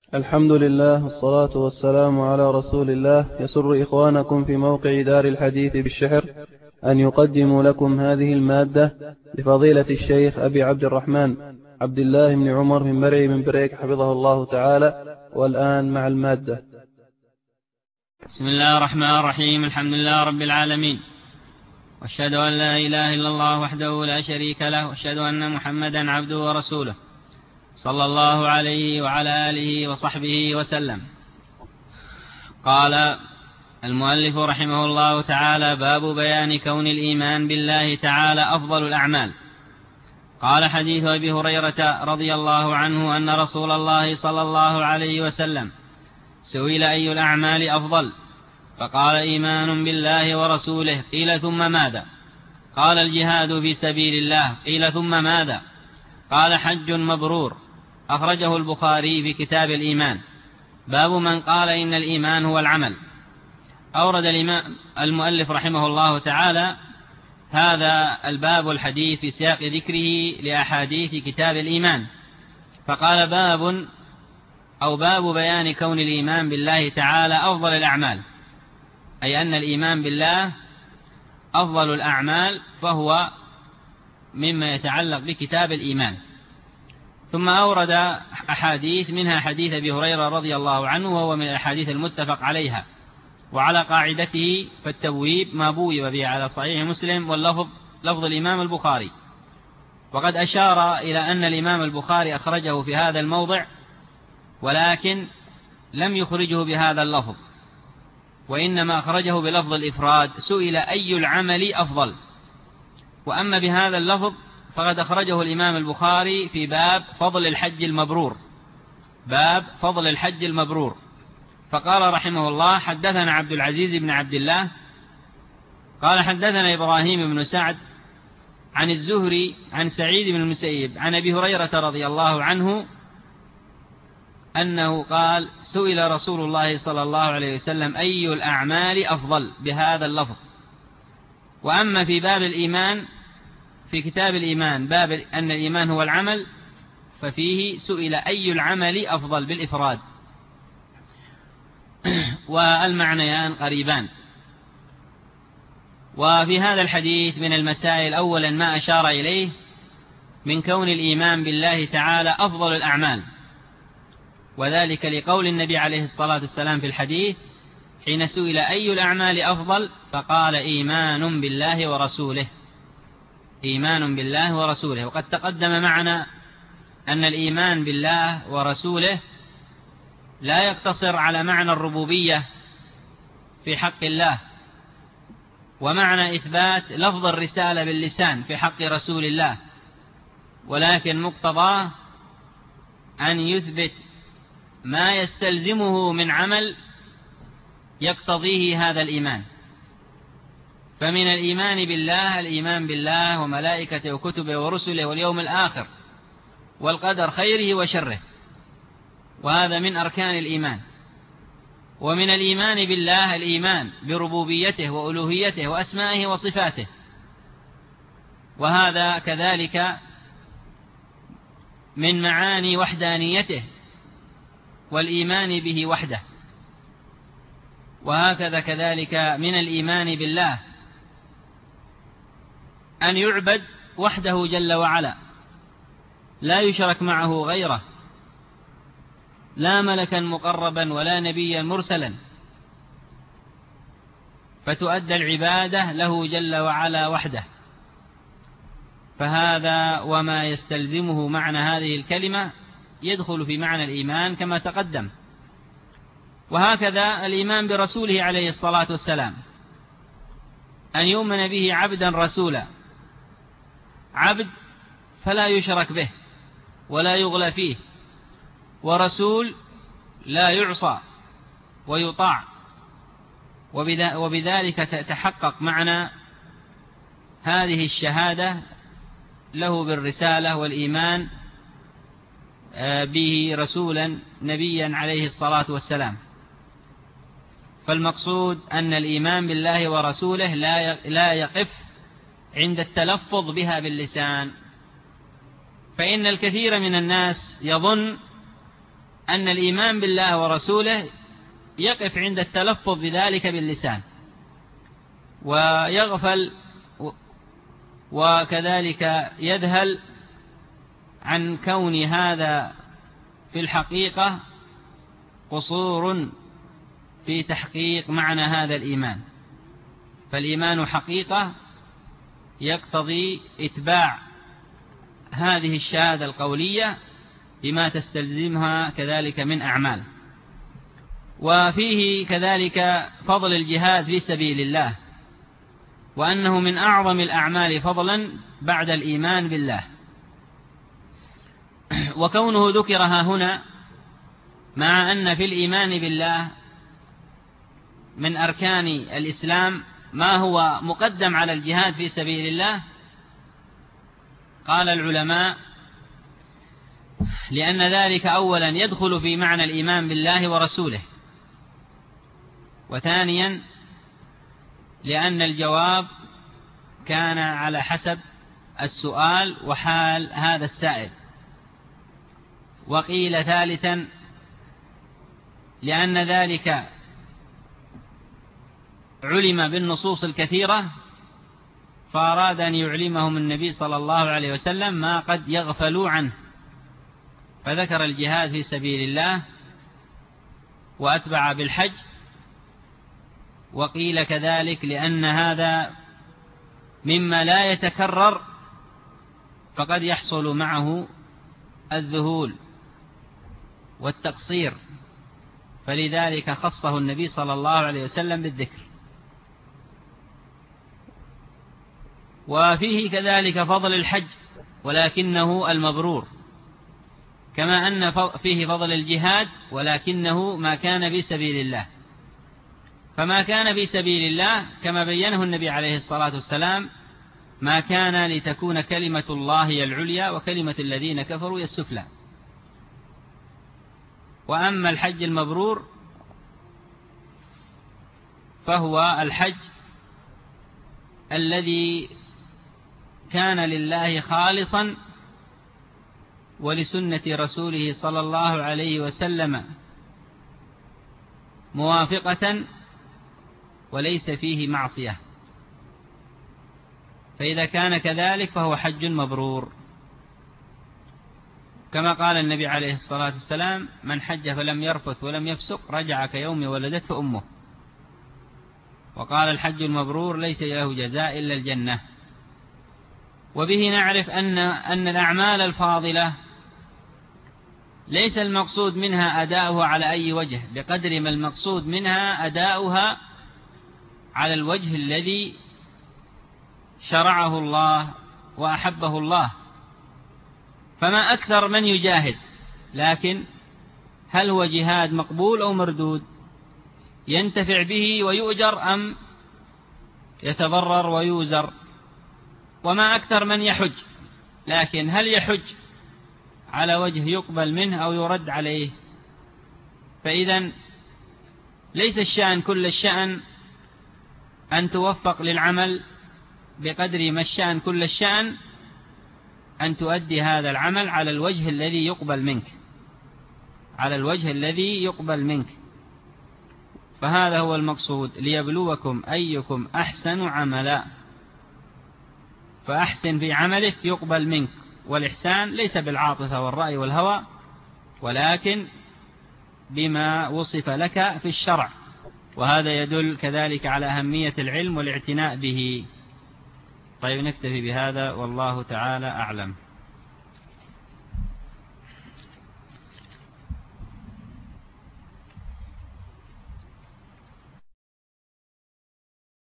الحمد لله والصلاة والسلام على رسول الله. يسر إخوانكم في موقع دار الحديث بالشحر أن يقدموا لكم هذه المادة لفضيلة الشيخ أبي عبد الرحمن عبد الله بن عمر من مرعي من بريك حفظه الله تعالى. والآن مع المادة. بسم الله الرحمن الرحيم. الحمد لله رب العالمين، واشهد أن لا إله إلا الله وحده لا شريك له، واشهد أن محمدا عبده ورسوله صلى الله عليه وعلى آله وصحبه وسلم. قال المؤلف رحمه الله تعالى: باب بيان كون الإيمان بالله تعالى أفضل الأعمال. قال: حديث أبي هريرة رضي الله عنه أن رسول الله صلى الله عليه وسلم سئل أي الأعمال أفضل؟ فقال: إيمان بالله ورسوله. قيل: ثم ماذا؟ قال: الجهاد في سبيل الله. قيل: ثم ماذا؟ قال: حج مبرور. أخرجه البخاري في كتاب الإيمان. باب من قال إن الإيمان هو العمل. أورد المؤلف رحمه الله تعالى هذا الباب الحديث في سياق ذكره لأحاديث كتاب الإيمان، فقال: باب بيان كون الإيمان بالله تعالى أفضل الأعمال، أي أن الإيمان بالله أفضل الأعمال، فهو مما يتعلق بكتاب الإيمان. ثم أورد أحاديث، منها حديث أبي هريرة رضي الله عنه، وهو من الأحاديث المتفق عليها، وعلى قاعدته فالتبويب ما بويب به على صحيح مسلم، واللفظ لفظ الإمام البخاري. وقد أشار إلى أن الإمام البخاري أخرجه في هذا الموضع، ولكن لم يخرجه بهذا اللفظ، وإنما أخرجه بلفظ الإفراد: سئل أي العمل أفضل. وأما بهذا اللفظ فقد أخرجه الإمام البخاري في باب فضل الحج المبرور، باب فضل الحج المبرور. فقال رحمه الله: حدثنا عبد العزيز بن عبد الله قال: حدثنا إبراهيم بن سعد عن الزهري عن سعيد بن المسيب عن أبي هريرة رضي الله عنه أنه قال: سئل رسول الله صلى الله عليه وسلم أي الأعمال أفضل، بهذا اللفظ. وأما في باب الإيمان في كتاب الإيمان، باب أن الإيمان هو العمل، ففيه سئل أي العمل أفضل بالإفراد، والمعنيان قريبان. وفي هذا الحديث من المسائل: أولا ما أشار إليه من كون الإيمان بالله تعالى أفضل الأعمال، وذلك لقول النبي عليه الصلاة والسلام في الحديث حين سئل أي الأعمال أفضل فقال: إيمان بالله ورسوله، إيمان بالله ورسوله. وقد تقدم معنا أن الإيمان بالله ورسوله لا يقتصر على معنى الربوبية في حق الله، ومعنى إثبات لفظ الرسالة باللسان في حق رسول الله، ولكن مقتضاه أن يثبت ما يستلزمه من عمل يقتضيه هذا الإيمان. فمن الإيمان بالله الإيمان بالله وملائكته وكتبه ورسله واليوم الآخر والقدر خيره وشره، وهذا من أركان الإيمان. ومن الإيمان بالله الإيمان بربوبيته وألوهيته وأسمائه وصفاته، وهذا كذلك من معاني وحدانيته والإيمان به وحده. وهكذا كذلك من الإيمان بالله أن يعبد وحده جل وعلا، لا يشرك معه غيره، لا ملكا مقربا ولا نبيا مرسلا، فتؤدى العبادة له جل وعلا وحده. فهذا وما يستلزمه معنى هذه الكلمة يدخل في معنى الإيمان كما تقدم. وهكذا الإيمان برسوله عليه الصلاة والسلام، أن يؤمن به عبدا رسولا، عبد فلا يشرك به ولا يغلى فيه، ورسول لا يعصى ويطاع، وبذلك تتحقق معنى هذه الشهادة له بالرسالة والإيمان به رسولا نبيا عليه الصلاة والسلام. فالمقصود أن الإيمان بالله ورسوله لا يقف عند التلفظ بها باللسان، فإن الكثير من الناس يظن أن الإيمان بالله ورسوله يقف عند التلفظ بذلك باللسان، ويغفل وكذلك يذهل عن كون هذا في الحقيقة قصور في تحقيق معنى هذا الإيمان. فالإيمان حقيقة يقتضي إتباع هذه الشهادة القولية بما تستلزمها كذلك من أعمال. وفيه كذلك فضل الجهاد في سبيل الله، وأنه من أعظم الأعمال فضلا بعد الإيمان بالله. وكونه ذكرها هنا مع أن في الإيمان بالله من أركان الإسلام ما هو مقدم على الجهاد في سبيل الله، قال العلماء لأن ذلك أولا يدخل في معنى الإيمان بالله ورسوله، وثانيا لأن الجواب كان على حسب السؤال وحال هذا السائل. وقيل ثالثا لأن ذلك علم بالنصوص الكثيرة، فأراد أن يعلمهم النبي صلى الله عليه وسلم ما قد يغفلوا عنه، فذكر الجهاد في سبيل الله وأتبع بالحج. وقيل كذلك لأن هذا مما لا يتكرر، فقد يحصل معه الذهول والتقصير، فلذلك خصه النبي صلى الله عليه وسلم بالذكر. وفيه كذلك فضل الحج ولكنه المبرور، كما أن فيه فضل الجهاد ولكنه ما كان في سبيل الله. فما كان في سبيل الله كما بينه النبي عليه الصلاة والسلام ما كان لتكون كلمة الله هي العليا وكلمة الذين كفروا هي السفلى. وأما الحج المبرور فهو الحج الذي كان لله خالصا ولسنة رسوله صلى الله عليه وسلم موافقة وليس فيه معصية، فإذا كان كذلك فهو حج مبرور، كما قال النبي عليه الصلاة والسلام من حج فلم يرفث ولم يفسق رجع كيوم ولدته أمه. وقال الحج المبرور ليس له جزاء إلا الجنة. وبه نعرف أن الأعمال الفاضلة ليس المقصود منها أداؤها على أي وجه، بقدر ما المقصود منها أداؤها على الوجه الذي شرعه الله وأحبه الله. فما أكثر من يجاهد، لكن هل هو جهاد مقبول أو مردود؟ ينتفع به ويؤجر أم يتضرر ويوزر؟ وما أكثر من يحج، لكن هل يحج على وجه يقبل منه أو يرد عليه؟ فإذا ليس الشأن كل الشأن أن توفق للعمل، بقدر ما الشأن كل الشأن أن تؤدي هذا العمل على الوجه الذي يقبل منك، على الوجه الذي يقبل منك. فهذا هو المقصود، ليبلوكم أيكم أحسن عملا، فأحسن في عملك يقبل منك. والإحسان ليس بالعاطفة والرأي والهوى، ولكن بما وصف لك في الشرع، وهذا يدل كذلك على أهمية العلم والاعتناء به. طيب نكتفي بهذا والله تعالى أعلم.